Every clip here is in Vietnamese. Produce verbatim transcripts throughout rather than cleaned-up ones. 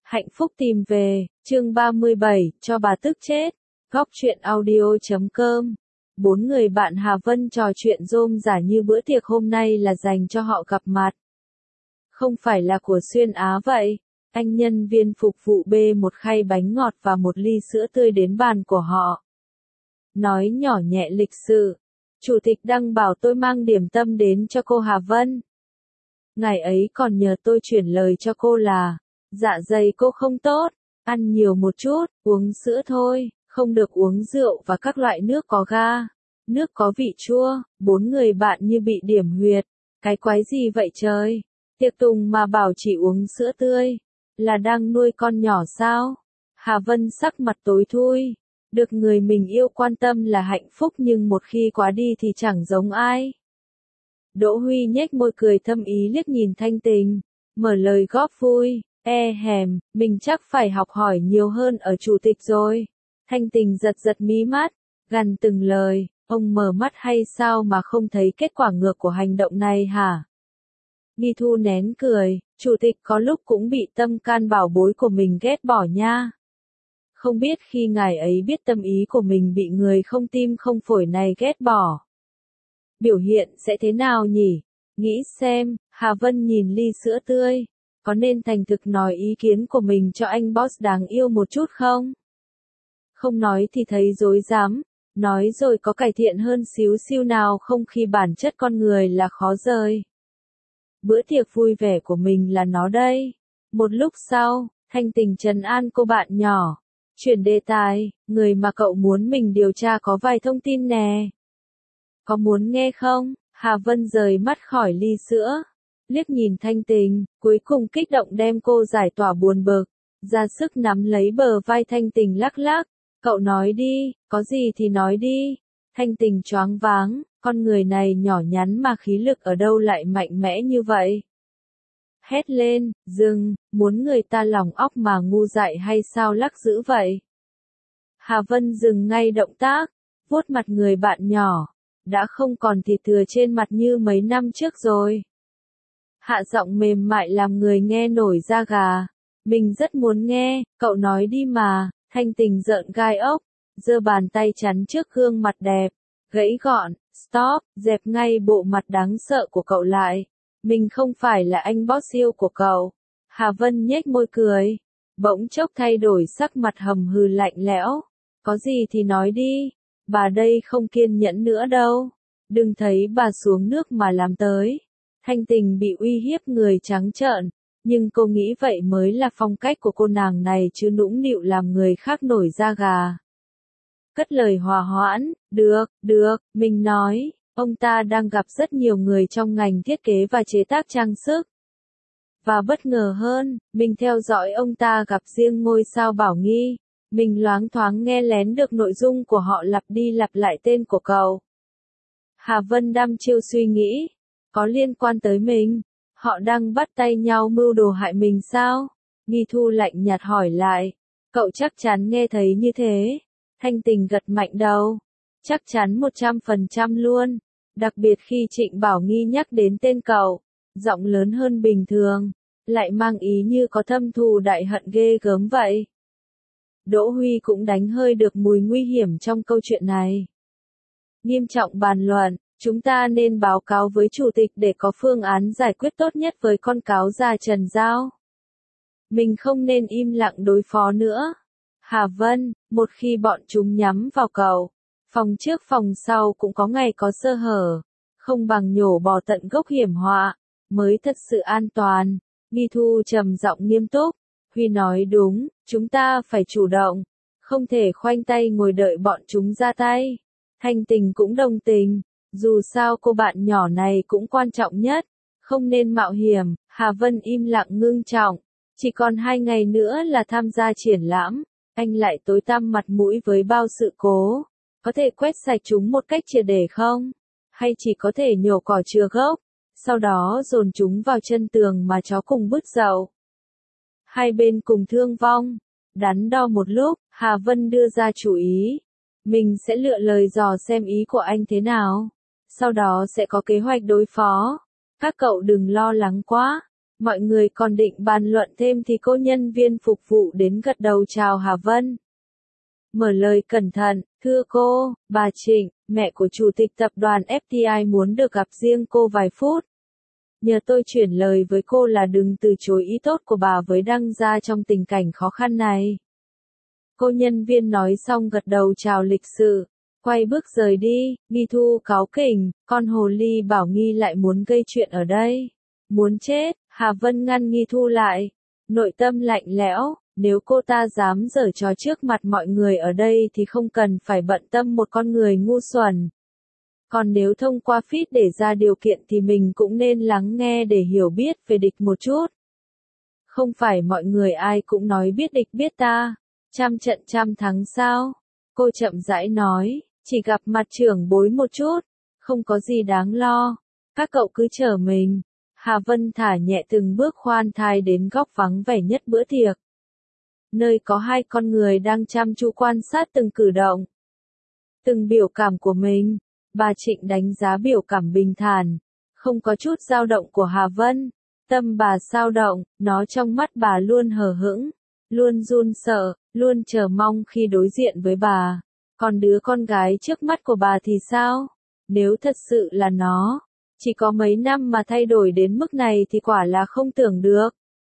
Hạnh phúc tìm về, chương ba mươi bảy, cho bà tức chết. Góc truyện audio chấm com. Bốn người bạn Hà Vân trò chuyện rôm rả như bữa tiệc hôm nay là dành cho họ gặp mặt. Không phải là của Xuyên Á vậy. Anh nhân viên phục vụ bê một khay bánh ngọt và một ly sữa tươi đến bàn của họ. Nói nhỏ nhẹ lịch sự. Chủ tịch Đăng bảo tôi mang điểm tâm đến cho cô Hà Vân. Ngày ấy còn nhờ tôi chuyển lời cho cô là, dạ dày cô không tốt, ăn nhiều một chút, uống sữa thôi, không được uống rượu và các loại nước có ga, nước có vị chua. Bốn người bạn như bị điểm huyệt. Cái quái gì vậy trời? Tiệc tùng mà bảo chỉ uống sữa tươi, là đang nuôi con nhỏ sao? Hà Vân sắc mặt tối thui. Được người mình yêu quan tâm là hạnh phúc nhưng một khi quá đi thì chẳng giống ai. Đỗ Huy nhếch môi cười thâm ý liếc nhìn Thanh Tình, mở lời góp vui, e hèm, mình chắc phải học hỏi nhiều hơn ở chủ tịch rồi. Thanh Tình giật giật mí mắt, gằn từng lời, ông mở mắt hay sao mà không thấy kết quả ngược của hành động này hả? Nghi Thu nén cười, chủ tịch có lúc cũng bị tâm can bảo bối của mình ghét bỏ nha. Không biết khi ngài ấy biết tâm ý của mình bị người không tim không phổi này ghét bỏ, biểu hiện sẽ thế nào nhỉ? Nghĩ xem. Hà Vân nhìn ly sữa tươi, có nên thành thực nói ý kiến của mình cho anh boss đáng yêu một chút không? Không nói thì thấy dối dám, nói rồi có cải thiện hơn xíu xiu nào không khi bản chất con người là khó rời. Bữa tiệc vui vẻ của mình là nó đây. Một lúc sau, Thanh Tình trấn an cô bạn nhỏ, chuyển đề tài, người mà cậu muốn mình điều tra có vài thông tin nè. Có muốn nghe không? Hà Vân rời mắt khỏi ly sữa, liếc nhìn Thanh Tình, cuối cùng kích động đem cô giải tỏa buồn bực, ra sức nắm lấy bờ vai Thanh Tình lắc lắc. Cậu nói đi, có gì thì nói đi. Thanh Tình choáng váng, con người này nhỏ nhắn mà khí lực ở đâu lại mạnh mẽ như vậy? Hét lên, dừng, muốn người ta lòng óc mà ngu dại hay sao lắc dữ vậy? Hà Vân dừng ngay động tác, vuốt mặt người bạn nhỏ, đã không còn thịt thừa trên mặt như mấy năm trước rồi. Hạ giọng mềm mại làm người nghe nổi da gà. Mình rất muốn nghe, cậu nói đi mà. Thanh Tình rợn gai ốc, giơ bàn tay chắn trước gương mặt đẹp, gãy gọn, stop, dẹp ngay bộ mặt đáng sợ của cậu lại. Mình không phải là anh boss yêu của cậu. Hà Vân nhếch môi cười, bỗng chốc thay đổi sắc mặt hầm hừ lạnh lẽo. Có gì thì nói đi, bà đây không kiên nhẫn nữa đâu. Đừng thấy bà xuống nước mà làm tới. Thanh Tình bị uy hiếp người trắng trợn, nhưng cô nghĩ vậy mới là phong cách của cô nàng này chứ nũng nịu làm người khác nổi da gà. Cất lời hòa hoãn, được, được, mình nói, ông ta đang gặp rất nhiều người trong ngành thiết kế và chế tác trang sức. Và bất ngờ hơn, mình theo dõi ông ta gặp riêng ngôi sao Bảo Nghi, mình loáng thoáng nghe lén được nội dung của họ lặp đi lặp lại tên của cậu. Hà Vân đăm chiêu suy nghĩ, có liên quan tới mình, họ đang bắt tay nhau mưu đồ hại mình sao? Nghi Thu lạnh nhạt hỏi lại, cậu chắc chắn nghe thấy như thế? Thanh Tình gật mạnh đầu, chắc chắn một trăm phần trăm luôn, đặc biệt khi Trịnh Bảo Nghi nhắc đến tên cậu, giọng lớn hơn bình thường, lại mang ý như có thâm thù đại hận ghê gớm vậy. Đỗ Huy cũng đánh hơi được mùi nguy hiểm trong câu chuyện này. Nghiêm trọng bàn luận, chúng ta nên báo cáo với chủ tịch để có phương án giải quyết tốt nhất với con cáo già Trần Giao. Mình không nên im lặng đối phó nữa. Hà Vân, một khi bọn chúng nhắm vào cậu, phòng trước phòng sau cũng có ngày có sơ hở, không bằng nhổ bỏ tận gốc hiểm họa, mới thật sự an toàn. Nghi Thu trầm giọng nghiêm túc, Huy nói đúng, chúng ta phải chủ động, không thể khoanh tay ngồi đợi bọn chúng ra tay. Thanh Tình cũng đồng tình, dù sao cô bạn nhỏ này cũng quan trọng nhất, không nên mạo hiểm. Hà Vân im lặng ngưng trọng, chỉ còn hai ngày nữa là tham gia triển lãm, anh lại tối tăm mặt mũi với bao sự cố, có thể quét sạch chúng một cách triệt để không? Hay chỉ có thể nhổ cỏ chừa gốc, sau đó dồn chúng vào chân tường mà chó cùng bứt dậu? Hai bên cùng thương vong. Đắn đo một lúc, Hà Vân đưa ra chủ ý. Mình sẽ lựa lời dò xem ý của anh thế nào. Sau đó sẽ có kế hoạch đối phó. Các cậu đừng lo lắng quá. Mọi người còn định bàn luận thêm thì cô nhân viên phục vụ đến gật đầu chào Hà Vân. Mở lời cẩn thận, thưa cô, bà Trịnh, mẹ của chủ tịch tập đoàn ép tê i muốn được gặp riêng cô vài phút. Nhờ tôi chuyển lời với cô là đừng từ chối ý tốt của bà với Đăng Gia trong tình cảnh khó khăn này. Cô nhân viên nói xong gật đầu chào lịch sự, quay bước rời đi. Nghi Thu cáu kỉnh, con hồ ly bảo Nghi lại muốn gây chuyện ở đây. Muốn chết, Hà Vân ngăn Nghi Thu lại. Nội tâm lạnh lẽo, nếu cô ta dám giở trò trước mặt mọi người ở đây thì không cần phải bận tâm một con người ngu xuẩn. Còn nếu thông qua feed để ra điều kiện thì mình cũng nên lắng nghe để hiểu biết về địch một chút. Không phải mọi người ai cũng nói biết địch biết ta, trăm trận trăm thắng sao? Cô chậm rãi nói, chỉ gặp mặt trưởng bối một chút, không có gì đáng lo, các cậu cứ chờ mình. Hà Vân thả nhẹ từng bước khoan thai đến góc vắng vẻ nhất bữa tiệc. Nơi có hai con người đang chăm chú quan sát từng cử động, từng biểu cảm của mình. Bà Trịnh đánh giá biểu cảm bình thản, không có chút dao động của Hà Vân. Tâm bà dao động, nó trong mắt bà luôn hờ hững, luôn run sợ, luôn chờ mong khi đối diện với bà. Còn đứa con gái trước mắt của bà thì sao? Nếu thật sự là nó, chỉ có mấy năm mà thay đổi đến mức này thì quả là không tưởng được.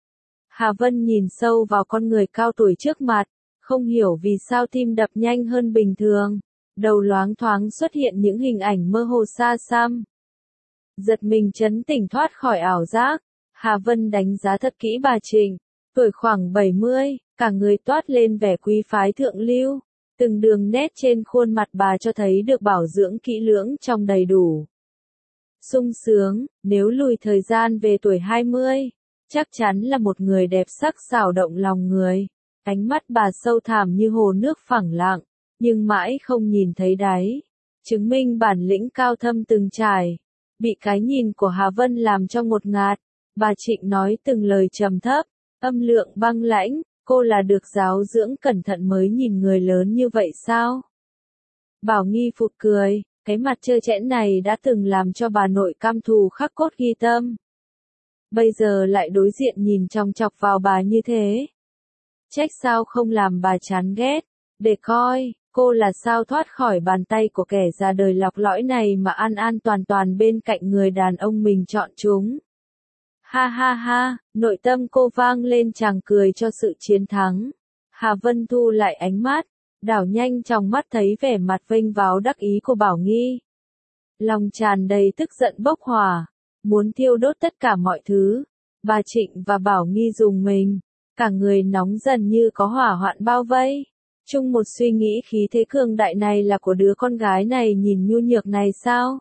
Hà Vân nhìn sâu vào con người cao tuổi trước mặt, không hiểu vì sao tim đập nhanh hơn bình thường. Đầu loáng thoáng xuất hiện những hình ảnh mơ hồ xa xăm. Giật mình chấn tỉnh thoát khỏi ảo giác, Hà Vân đánh giá thật kỹ bà Trịnh, tuổi khoảng bảy mươi, cả người toát lên vẻ quý phái thượng lưu, từng đường nét trên khuôn mặt bà cho thấy được bảo dưỡng kỹ lưỡng trong đầy đủ. Sung sướng, nếu lùi thời gian về tuổi hai mươi, chắc chắn là một người đẹp sắc sảo động lòng người. Ánh mắt bà sâu thẳm như hồ nước phẳng lặng, nhưng mãi không nhìn thấy đáy, chứng minh bản lĩnh cao thâm từng trải. Bị cái nhìn của Hà Vân làm cho ngột ngạt, bà Trịnh nói từng lời trầm thấp, âm lượng băng lãnh, cô là được giáo dưỡng cẩn thận mới nhìn người lớn như vậy sao? Bảo Nghi phụt cười, cái mặt trơ trẽn này đã từng làm cho bà nội cam thù khắc cốt ghi tâm. Bây giờ lại đối diện nhìn chòng chọc vào bà như thế. Trách sao không làm bà chán ghét, để coi, cô là sao thoát khỏi bàn tay của kẻ già đời lọc lõi này mà an an toàn toàn bên cạnh người đàn ông mình chọn chúng. Ha ha ha, nội tâm cô vang lên tràng cười cho sự chiến thắng. Hà Vân thu lại ánh mắt, đảo nhanh trong mắt thấy vẻ mặt vênh váo đắc ý của Bảo Nghi. Lòng tràn đầy tức giận bốc hỏa, muốn thiêu đốt tất cả mọi thứ. Bà Trịnh và Bảo Nghi dùng mình, cả người nóng dần như có hỏa hoạn bao vây. Chung một suy nghĩ khí thế cường đại này là của đứa con gái này nhìn nhu nhược này sao?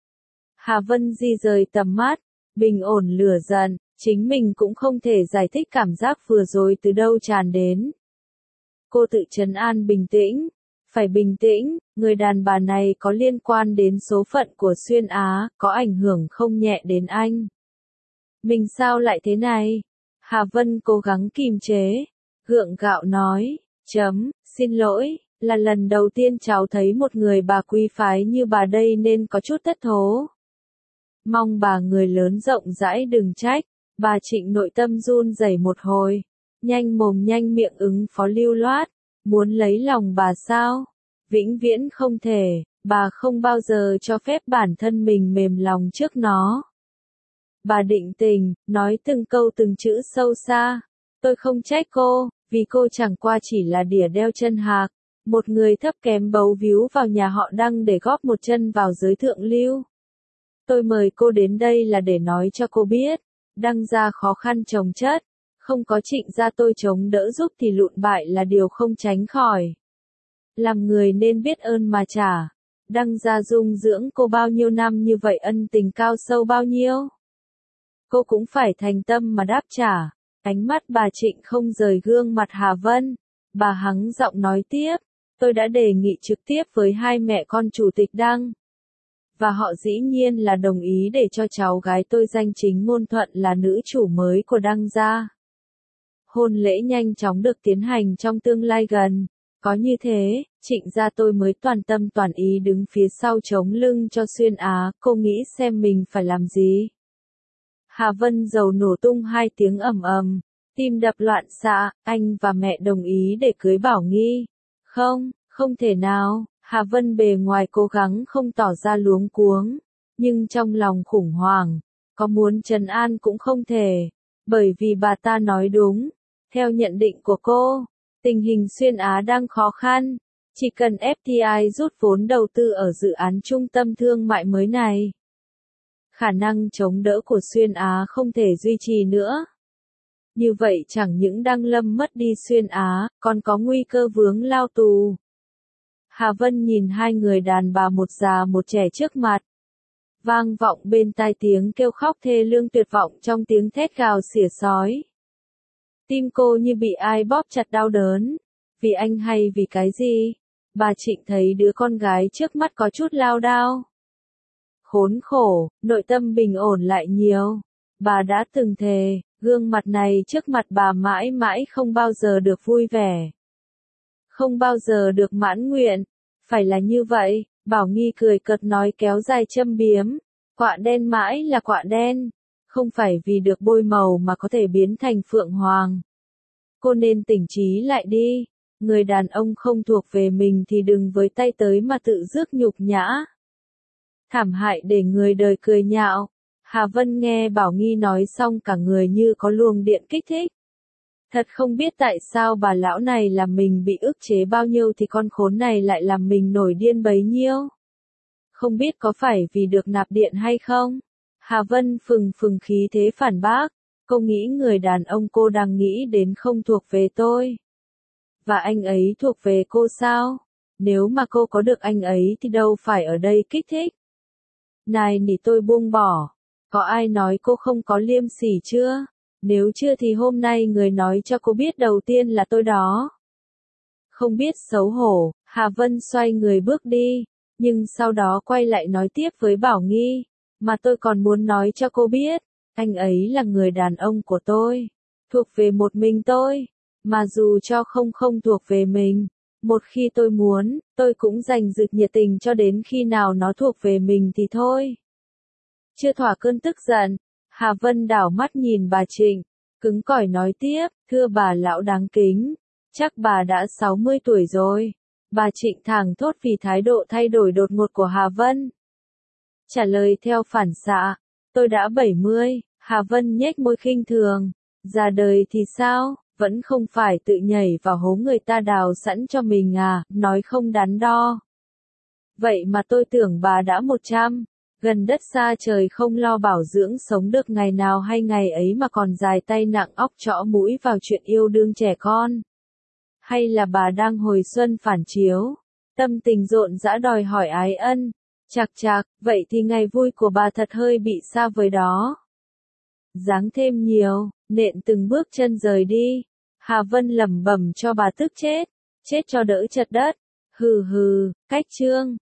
Hà Vân di rời tầm mắt, bình ổn lửa giận, chính mình cũng không thể giải thích cảm giác vừa rồi từ đâu tràn đến. Cô tự trấn an bình tĩnh, phải bình tĩnh, người đàn bà này có liên quan đến số phận của Xuyên Á, có ảnh hưởng không nhẹ đến anh. Mình sao lại thế này? Hà Vân cố gắng kìm chế, gượng gạo nói, chấm, xin lỗi, là lần đầu tiên cháu thấy một người bà quý phái như bà đây nên có chút thất thố. Mong bà người lớn rộng rãi đừng trách. Bà Trịnh nội tâm run rẩy một hồi, nhanh mồm nhanh miệng ứng phó lưu loát, muốn lấy lòng bà sao? Vĩnh viễn không thể, bà không bao giờ cho phép bản thân mình mềm lòng trước nó. Bà định tình, nói từng câu từng chữ sâu xa, tôi không trách cô, vì cô chẳng qua chỉ là đỉa đeo chân hạc, một người thấp kém bấu víu vào nhà họ Đăng để góp một chân vào giới thượng lưu. Tôi mời cô đến đây là để nói cho cô biết, Đăng gia khó khăn chồng chất, không có Trịnh gia tôi chống đỡ giúp thì lụn bại là điều không tránh khỏi. Làm người nên biết ơn mà trả. Đăng gia dung dưỡng cô bao nhiêu năm như vậy, ân tình cao sâu bao nhiêu. Cô cũng phải thành tâm mà đáp trả. Ánh mắt bà Trịnh không rời gương mặt Hà Vân. Bà hắng giọng nói tiếp, tôi đã đề nghị trực tiếp với hai mẹ con chủ tịch Đăng. Và họ dĩ nhiên là đồng ý để cho cháu gái tôi danh chính ngôn thuận là nữ chủ mới của Đăng gia. Hôn lễ nhanh chóng được tiến hành trong tương lai gần. Có như thế, Trịnh gia tôi mới toàn tâm toàn ý đứng phía sau chống lưng cho Xuyên Á, cô nghĩ xem mình phải làm gì. Hà Vân dầu nổ tung hai tiếng ầm ầm, tim đập loạn xạ, anh và mẹ đồng ý để cưới Bảo Nghi. Không, không thể nào, Hà Vân bề ngoài cố gắng không tỏ ra luống cuống, nhưng trong lòng khủng hoảng, có muốn trấn an cũng không thể, bởi vì bà ta nói đúng. Theo nhận định của cô, tình hình Xuyên Á đang khó khăn, chỉ cần ép tê i rút vốn đầu tư ở dự án trung tâm thương mại mới này, khả năng chống đỡ của Xuyên Á không thể duy trì nữa. Như vậy chẳng những Đăng Lâm mất đi Xuyên Á, còn có nguy cơ vướng lao tù. Hà Vân nhìn hai người đàn bà một già một trẻ trước mặt. Vang vọng bên tai tiếng kêu khóc thê lương tuyệt vọng trong tiếng thét gào xỉa sói. Tim cô như bị ai bóp chặt đau đớn. Vì anh hay vì cái gì? Bà Trịnh thấy đứa con gái trước mắt có chút lao đao. Khốn khổ, nội tâm bình ổn lại nhiều. Bà đã từng thề, gương mặt này trước mặt bà mãi mãi không bao giờ được vui vẻ. Không bao giờ được mãn nguyện. Phải là như vậy, Bảo Nghi cười cợt nói kéo dài châm biếm. Quạ đen mãi là quạ đen. Không phải vì được bôi màu mà có thể biến thành phượng hoàng. Cô nên tỉnh trí lại đi. Người đàn ông không thuộc về mình thì đừng với tay tới mà tự rước nhục nhã. Thảm hại để người đời cười nhạo. Hà Vân nghe Bảo Nghi nói xong cả người như có luồng điện kích thích. Thật không biết tại sao bà lão này làm mình bị ức chế bao nhiêu thì con khốn này lại làm mình nổi điên bấy nhiêu. Không biết có phải vì được nạp điện hay không? Hà Vân phừng phừng khí thế phản bác. Cô nghĩ người đàn ông cô đang nghĩ đến không thuộc về tôi. Và anh ấy thuộc về cô sao? Nếu mà cô có được anh ấy thì đâu phải ở đây kích thích. Này nỉ tôi buông bỏ. Có ai nói cô không có liêm sỉ chưa? Nếu chưa thì hôm nay người nói cho cô biết đầu tiên là tôi đó. Không biết xấu hổ, Hà Vân xoay người bước đi, nhưng sau đó quay lại nói tiếp với Bảo Nghi, mà tôi còn muốn nói cho cô biết, anh ấy là người đàn ông của tôi, thuộc về một mình tôi, mà dù cho không không thuộc về mình, một khi tôi muốn, tôi cũng dành dực nhiệt tình cho đến khi nào nó thuộc về mình thì thôi. Chưa thỏa cơn tức giận, Hà Vân đảo mắt nhìn bà Trịnh, cứng cỏi nói tiếp, thưa bà lão đáng kính, chắc bà đã sáu mươi tuổi rồi. Bà Trịnh thảng thốt vì thái độ thay đổi đột ngột của Hà Vân. Trả lời theo phản xạ, tôi đã bảy mươi, Hà Vân nhếch môi khinh thường, già đời thì sao, vẫn không phải tự nhảy vào hố người ta đào sẵn cho mình à, nói không đắn đo. Vậy mà tôi tưởng bà đã một trăm. Gần đất xa trời không lo bảo dưỡng sống được ngày nào hay ngày ấy mà còn dài tay nặng óc trõ mũi vào chuyện yêu đương trẻ con. Hay là bà đang hồi xuân phản chiếu, tâm tình rộn rã đòi hỏi ái ân, chạc chạc, vậy thì ngày vui của bà thật hơi bị xa với đó. Dáng thêm nhiều, nện từng bước chân rời đi, Hà Vân lẩm bẩm cho bà tức chết, chết cho đỡ chật đất, hừ hừ, cách chương.